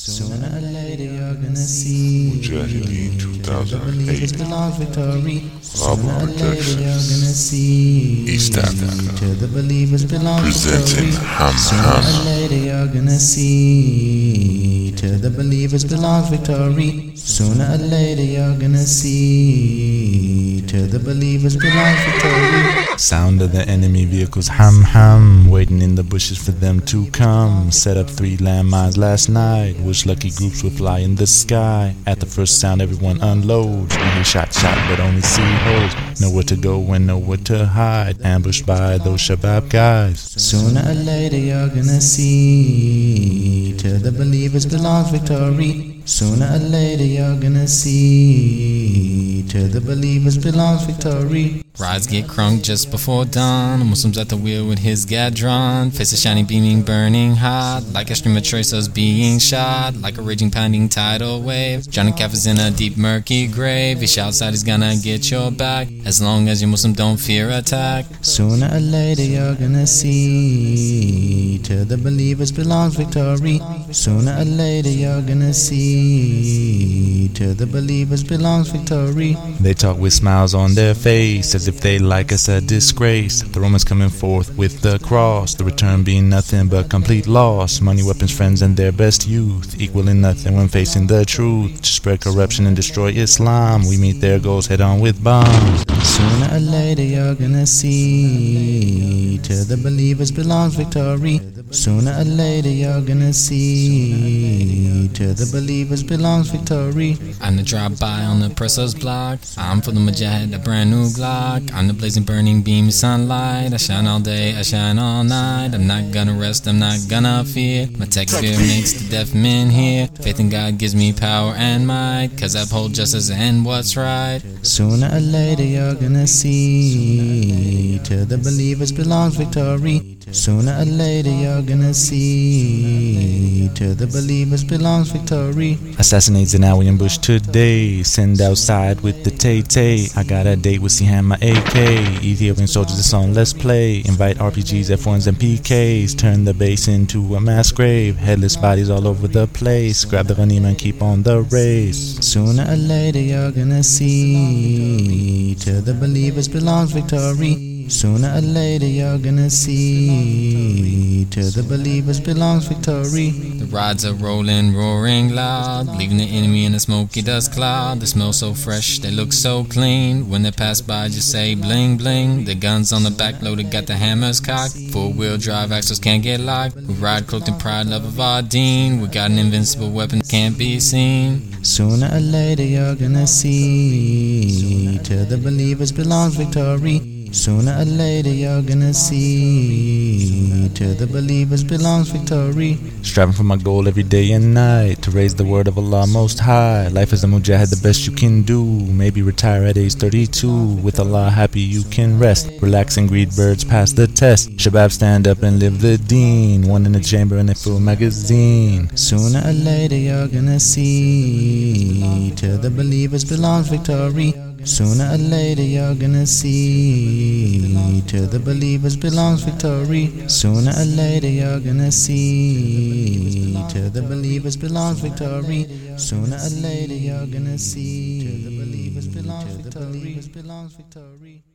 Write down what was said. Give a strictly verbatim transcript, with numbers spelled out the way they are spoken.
Sooner or later you're gonna see Mujahideen to the believers two thousand eight belongs victory. Sooner Global or later you're Productions, gonna see East Africa, to the believers belongs presenting victory. Ham Sooner or Ham. later you're gonna see to the believers belongs victory. Sooner or later you're gonna see to the believers belongs victory. Sound of the enemy vehicles ham ham, waiting in the bushes for them to come. Set up three landmines last night, which lucky groups would fly in the sky. At the first sound everyone unloads, we hear shot shot but only see holes. Nowhere to go and nowhere to hide, ambushed by those Shabab guys. Sooner or later you're gonna see to the believers belongs victory. Sooner or later you're gonna see to the believers belongs victory. Rides get crunk just before dawn. Muslims at the wheel with his gat drawn. Faces shining, beaming, burning hot. Like a stream of tracers being shot. Like a raging, pounding tidal wave. Johnny Calf is in a deep, murky grave. He shouts out he's gonna get your back. As long as you Muslim don't fear attack. Sooner or later you're gonna see to the believers belongs victory. Sooner or later you're gonna see to the believers belongs victory. They talk with smiles on their face, as if they like us a disgrace. The Romans coming forth with the cross, the return being nothing but complete loss. Money, weapons, friends, and their best youth, equaling nothing when facing the truth. To spread corruption and destroy Islam, we meet their goals head on with bombs. Sooner or later you're gonna see to the believers belongs victory. Sooner or later you're gonna see to the believers belongs victory. I'm the drive-by on the presser's block. I'm for the Mujahid, a brand new Glock. I'm the blazing, burning beam of sunlight. I shine all day, I shine all night. I'm not gonna rest, I'm not gonna fear. My tech fear makes the deaf men hear. Faith in God gives me power and might, cause I uphold justice and what's right. Sooner or later you're gonna see to the believers belongs victory. Sooner or later you're gonna see to the believers belongs victory. Assassinate Zenawi and Bush today. Send outside with the Tay-Tay. I got a date with Siham, my A K. Ethiopian soldiers, the song let's play. Invite R P Gs, F ones, and P Ks. Turn the base into a mass grave. Headless bodies all over the place. Grab the ghanim and keep on the race. Sooner or later you're gonna see to the believers belongs victory. Sooner or later you're gonna see to the believers belongs victory. The rods are rolling, roaring loud, leaving the enemy in a smoky dust cloud. They smell so fresh, they look so clean. When they pass by, just say bling bling. The guns on the back loaded, got the hammers cocked. Four-wheel drive axles can't get locked. We ride cloaked in pride, love of our deen. We got an invincible weapon, can't be seen. Sooner or later you're gonna see to the believers belongs victory. Sooner or later you're gonna see to the believers belongs victory. Striving for my goal every day and night, to raise the word of Allah most high. Life as a mujahid, the best you can do. Maybe retire at age thirty-two. With Allah happy you can rest. Relax and greet birds past the test. Shabab stand up and live the deen. One in the chamber and a full magazine. Sooner or later you're gonna see to the believers belongs victory. Sooner or later you're gonna see to the believers belongs victory. Sooner or later you're gonna see to the believers belongs victory. Sooner or later you're gonna see to the believers belongs victory.